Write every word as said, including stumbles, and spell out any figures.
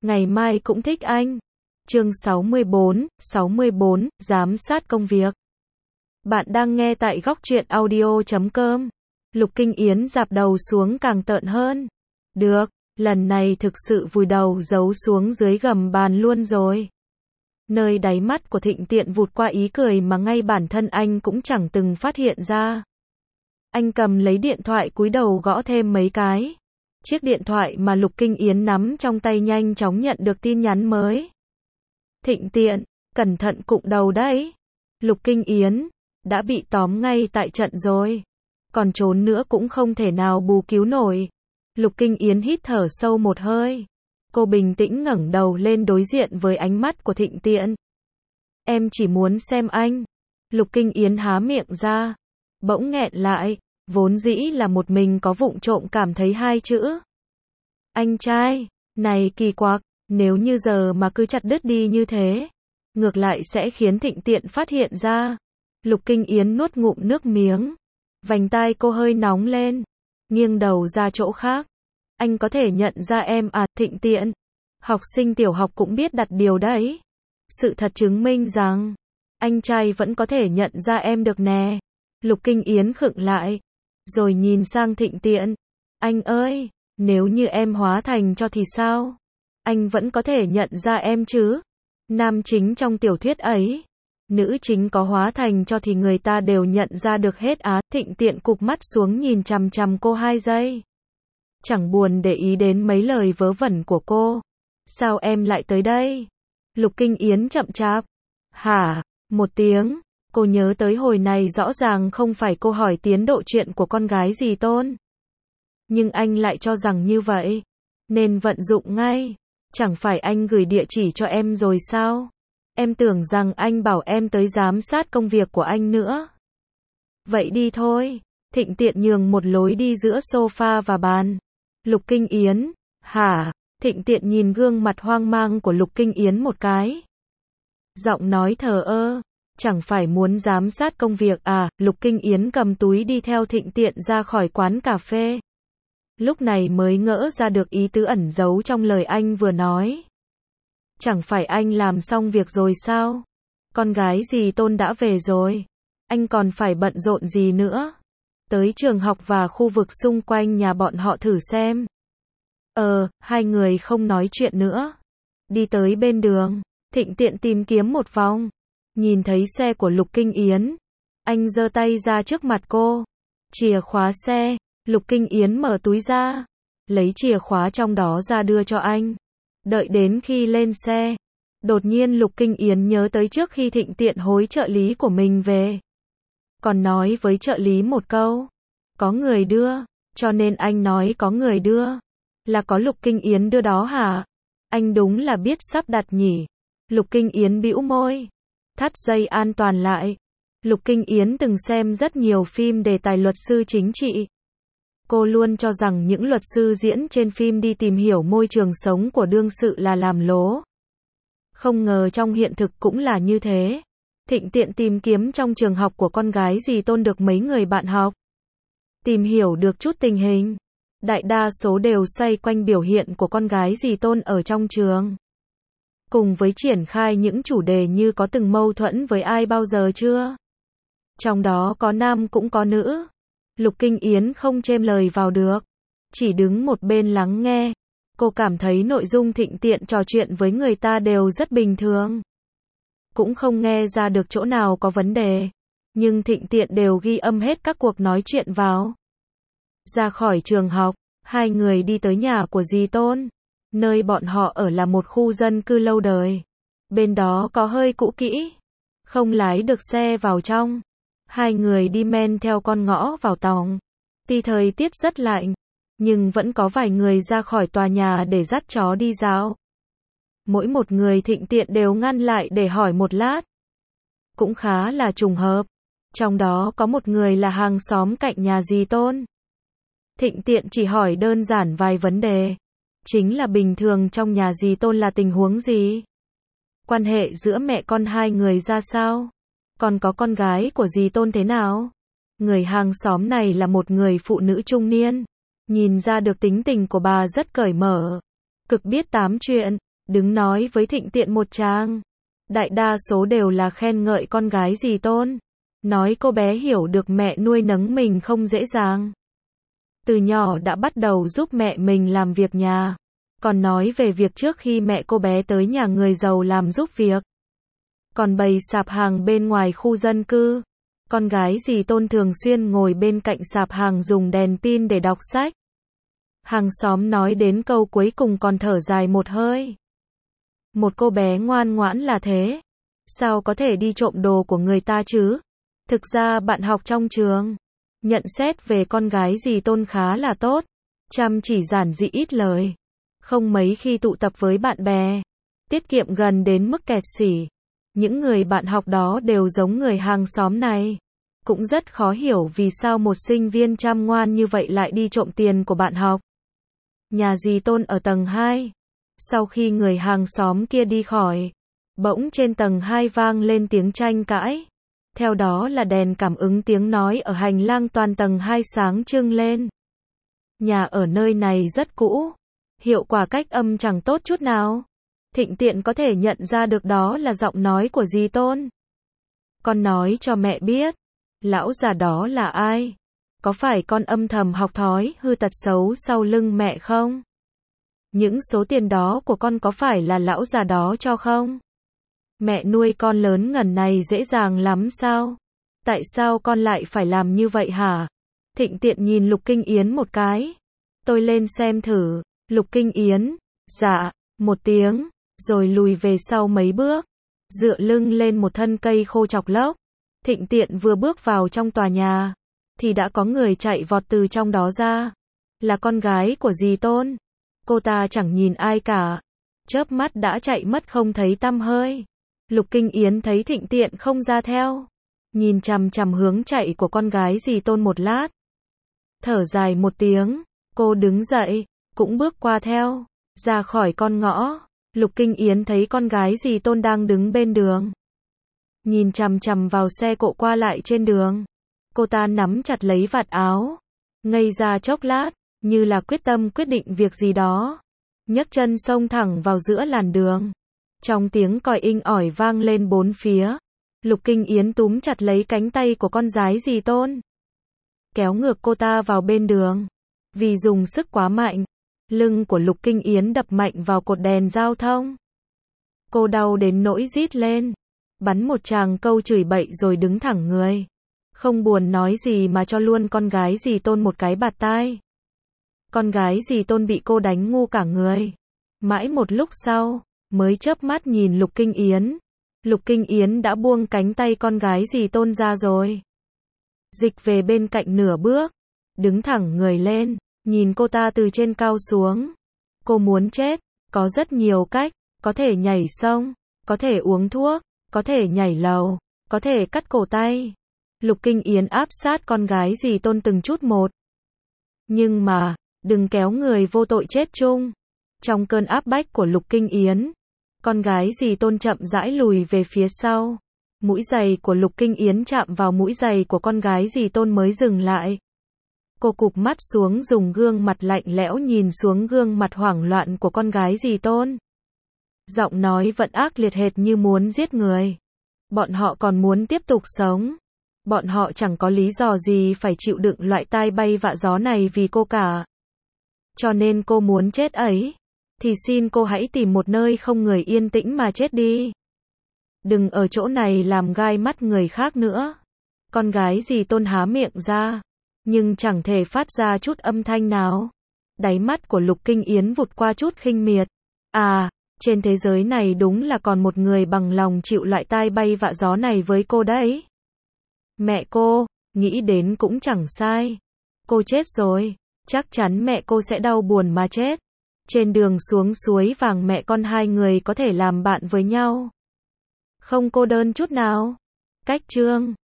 ngày mai cũng thích anh. Chương sáu mươi bốn, sáu mươi bốn, giám sát công việc. Bạn đang nghe tại góc truyện audio chấm com. Lục Kinh Yến dạp đầu xuống càng tợn hơn. Được, lần này thực sự vùi đầu giấu xuống dưới gầm bàn luôn rồi. Nơi đáy mắt của Thịnh Tiện vụt qua ý cười mà ngay bản thân anh cũng chẳng từng phát hiện ra. Anh cầm lấy điện thoại cúi đầu gõ thêm mấy cái. Chiếc điện thoại mà Lục Kinh Yến nắm trong tay nhanh chóng nhận được tin nhắn mới. Thịnh Tiện, cẩn thận cụng đầu đấy. Lục Kinh Yến, đã bị tóm ngay tại trận rồi. Còn trốn nữa cũng không thể nào bù cứu nổi. Lục Kinh Yến hít thở sâu một hơi. Cô bình tĩnh ngẩng đầu lên đối diện với ánh mắt của Thịnh Tiện. Em chỉ muốn xem anh. Lục Kinh Yến há miệng ra. Bỗng nghẹn lại. Vốn dĩ là một mình có vụng trộm cảm thấy hai chữ. Anh trai, này kỳ quặc, nếu như giờ mà cứ chặt đứt đi như thế, ngược lại sẽ khiến Thịnh Tiện phát hiện ra. Lục Kinh Yến nuốt ngụm nước miếng. Vành tai cô hơi nóng lên. Nghiêng đầu ra chỗ khác. Anh có thể nhận ra em à, Thịnh Tiện. Học sinh tiểu học cũng biết đặt điều đấy. Sự thật chứng minh rằng, anh trai vẫn có thể nhận ra em được nè. Lục Kinh Yến khựng lại. Rồi nhìn sang Thịnh Tiện. Anh ơi, nếu như em hóa thành cho thì sao? Anh vẫn có thể nhận ra em chứ? Nam chính trong tiểu thuyết ấy. Nữ chính có hóa thành cho thì người ta đều nhận ra được hết á. Thịnh Tiện cụp mắt xuống nhìn chằm chằm cô hai giây. Chẳng buồn để ý đến mấy lời vớ vẩn của cô. Sao em lại tới đây? Lục Kinh Yến chậm chạp. Hả? Một tiếng. Cô nhớ tới hồi này rõ ràng không phải cô hỏi tiến độ chuyện của con gái dì Tôn. Nhưng anh lại cho rằng như vậy. Nên vận dụng ngay. Chẳng phải anh gửi địa chỉ cho em rồi sao? Em tưởng rằng anh bảo em tới giám sát công việc của anh nữa. Vậy đi thôi. Thịnh Tiện nhường một lối đi giữa sofa và bàn. Lục Kinh Yến. Hả? Thịnh Tiện nhìn gương mặt hoang mang của Lục Kinh Yến một cái. Giọng nói thờ ơ. Chẳng phải muốn giám sát công việc à? Lục Kinh Yến cầm túi đi theo Thịnh Tiện ra khỏi quán cà phê. Lúc này mới ngỡ ra được ý tứ ẩn giấu trong lời anh vừa nói. Chẳng phải anh làm xong việc rồi sao? Con gái dì Tôn đã về rồi. Anh còn phải bận rộn gì nữa? Tới trường học và khu vực xung quanh nhà bọn họ thử xem. Ờ, hai người không nói chuyện nữa. Đi tới bên đường, Thịnh Tiện tìm kiếm một vòng. Nhìn thấy xe của Lục Kinh Yến. Anh giơ tay ra trước mặt cô. Chìa khóa xe. Lục Kinh Yến mở túi ra. Lấy chìa khóa trong đó ra đưa cho anh. Đợi đến khi lên xe. Đột nhiên Lục Kinh Yến nhớ tới trước khi Thịnh Tiện hối trợ lý của mình về. Còn nói với trợ lý một câu. Có người đưa. Cho nên anh nói có người đưa. Là có Lục Kinh Yến đưa đó hả? Anh đúng là biết sắp đặt nhỉ. Lục Kinh Yến bĩu môi. Thắt dây an toàn lại. Lục Kinh Yến từng xem rất nhiều phim đề tài luật sư chính trị. Cô luôn cho rằng những luật sư diễn trên phim đi tìm hiểu môi trường sống của đương sự là làm lố. Không ngờ trong hiện thực cũng là như thế. Thịnh Tiện tìm kiếm trong trường học của con gái dì Tôn được mấy người bạn học. Tìm hiểu được chút tình hình. Đại đa số đều xoay quanh biểu hiện của con gái dì Tôn ở trong trường. Cùng với triển khai những chủ đề như có từng mâu thuẫn với ai bao giờ chưa? Trong đó có nam cũng có nữ. Lục Kinh Yến không chêm lời vào được. Chỉ đứng một bên lắng nghe. Cô cảm thấy nội dung Thịnh Tiện trò chuyện với người ta đều rất bình thường. Cũng không nghe ra được chỗ nào có vấn đề. Nhưng Thịnh Tiện đều ghi âm hết các cuộc nói chuyện vào. Ra khỏi trường học, hai người đi tới nhà của dì Tôn. Nơi bọn họ ở là một khu dân cư lâu đời. Bên đó có hơi cũ kỹ. Không lái được xe vào trong. Hai người đi men theo con ngõ vào tòng. Tuy thời tiết rất lạnh, nhưng vẫn có vài người ra khỏi tòa nhà để dắt chó đi dạo. Mỗi một người Thịnh Tiện đều ngăn lại để hỏi một lát. Cũng khá là trùng hợp. Trong đó có một người là hàng xóm cạnh nhà dì Tôn. Thịnh Tiện chỉ hỏi đơn giản vài vấn đề. Chính là bình thường trong nhà dì Tôn là tình huống gì? Quan hệ giữa mẹ con hai người ra sao? Còn có con gái của dì Tôn thế nào? Người hàng xóm này là một người phụ nữ trung niên. Nhìn ra được tính tình của bà rất cởi mở. Cực biết tám chuyện. Đứng nói với Thịnh Tiện một tràng. Đại đa số đều là khen ngợi con gái dì Tôn. Nói cô bé hiểu được mẹ nuôi nấng mình không dễ dàng. Từ nhỏ đã bắt đầu giúp mẹ mình làm việc nhà. Còn nói về việc trước khi mẹ cô bé tới nhà người giàu làm giúp việc. Còn bày sạp hàng bên ngoài khu dân cư. Con gái dì Tôn thường xuyên ngồi bên cạnh sạp hàng dùng đèn pin để đọc sách. Hàng xóm nói đến câu cuối cùng còn thở dài một hơi. Một cô bé ngoan ngoãn là thế. Sao có thể đi trộm đồ của người ta chứ? Thực ra bạn học trong trường. Nhận xét về con gái dì Tôn khá là tốt. Chăm chỉ giản dị ít lời. Không mấy khi tụ tập với bạn bè. Tiết kiệm gần đến mức kẹt xỉ. Những người bạn học đó đều giống người hàng xóm này. Cũng rất khó hiểu vì sao một sinh viên chăm ngoan như vậy lại đi trộm tiền của bạn học. Nhà dì Tôn ở tầng hai. Sau khi người hàng xóm kia đi khỏi, bỗng trên tầng hai vang lên tiếng tranh cãi. Theo đó là đèn cảm ứng tiếng nói ở hành lang toàn tầng hai sáng trưng lên. Nhà ở nơi này rất cũ. Hiệu quả cách âm chẳng tốt chút nào. Thịnh Tiện có thể nhận ra được đó là giọng nói của dì Tôn. Con nói cho mẹ biết. Lão già đó là ai? Có phải con âm thầm học thói hư tật xấu sau lưng mẹ không? Những số tiền đó của con có phải là lão già đó cho không? Mẹ nuôi con lớn ngần này dễ dàng lắm sao? Tại sao con lại phải làm như vậy hả? Thịnh Tiện nhìn Lục Kinh Yến một cái. Tôi lên xem thử. Lục Kinh Yến. Dạ. Một tiếng. Rồi lùi về sau mấy bước. Dựa lưng lên một thân cây khô chọc lốc. Thịnh Tiện vừa bước vào trong tòa nhà. Thì đã có người chạy vọt từ trong đó ra. Là con gái của dì Tôn. Cô ta chẳng nhìn ai cả. Chớp mắt đã chạy mất không thấy tăm hơi. Lục Kinh Yến thấy Thịnh Tiện không ra theo. Nhìn chằm chằm hướng chạy của con gái dì Tôn một lát. Thở dài một tiếng. Cô đứng dậy. Cũng bước qua theo. Ra khỏi con ngõ. Lục Kinh Yến thấy con gái dì Tôn đang đứng bên đường. Nhìn chằm chằm vào xe cộ qua lại trên đường. Cô ta nắm chặt lấy vạt áo. Ngây ra chốc lát. Như là quyết tâm quyết định việc gì đó. Nhấc chân xông thẳng vào giữa làn đường. Trong tiếng còi inh ỏi vang lên bốn phía. Lục Kinh Yến túm chặt lấy cánh tay của con gái dì Tôn. Kéo ngược cô ta vào bên đường. Vì dùng sức quá mạnh. Lưng của Lục Kinh Yến đập mạnh vào cột đèn giao thông. Cô đau đến nỗi rít lên. Bắn một tràng câu chửi bậy rồi đứng thẳng người. Không buồn nói gì mà cho luôn con gái dì Tôn một cái bạt tai. Con gái dì Tôn bị cô đánh ngu cả người. Mãi một lúc sau, mới chớp mắt nhìn Lục Kinh Yến. Lục Kinh Yến đã buông cánh tay con gái dì Tôn ra rồi. Dịch về bên cạnh nửa bước. Đứng thẳng người lên, nhìn cô ta từ trên cao xuống. Cô muốn chết, có rất nhiều cách. Có thể nhảy sông, có thể uống thuốc, có thể nhảy lầu, có thể cắt cổ tay. Lục Kinh Yến áp sát con gái dì Tôn từng chút một. Nhưng mà, đừng kéo người vô tội chết chung. Trong cơn áp bách của Lục Kinh Yến, con gái dì Tôn chậm rãi lùi về phía sau. Mũi giày của Lục Kinh Yến chạm vào mũi giày của con gái dì Tôn mới dừng lại. Cô cụp mắt xuống dùng gương mặt lạnh lẽo nhìn xuống gương mặt hoảng loạn của con gái dì Tôn. Giọng nói vẫn ác liệt hệt như muốn giết người. Bọn họ còn muốn tiếp tục sống. Bọn họ chẳng có lý do gì phải chịu đựng loại tai bay vạ gió này vì cô cả. Cho nên cô muốn chết ấy. Thì xin cô hãy tìm một nơi không người yên tĩnh mà chết đi. Đừng ở chỗ này làm gai mắt người khác nữa. Con gái dì Tôn há miệng ra. Nhưng chẳng thể phát ra chút âm thanh nào. Đáy mắt của Lục Kinh Yến vụt qua chút khinh miệt. À, trên thế giới này đúng là còn một người bằng lòng chịu loại tai bay vạ gió này với cô đấy. Mẹ cô, nghĩ đến cũng chẳng sai. Cô chết rồi, chắc chắn mẹ cô sẽ đau buồn mà chết. Trên đường xuống suối vàng mẹ con hai người có thể làm bạn với nhau. Không cô đơn chút nào. Cách chương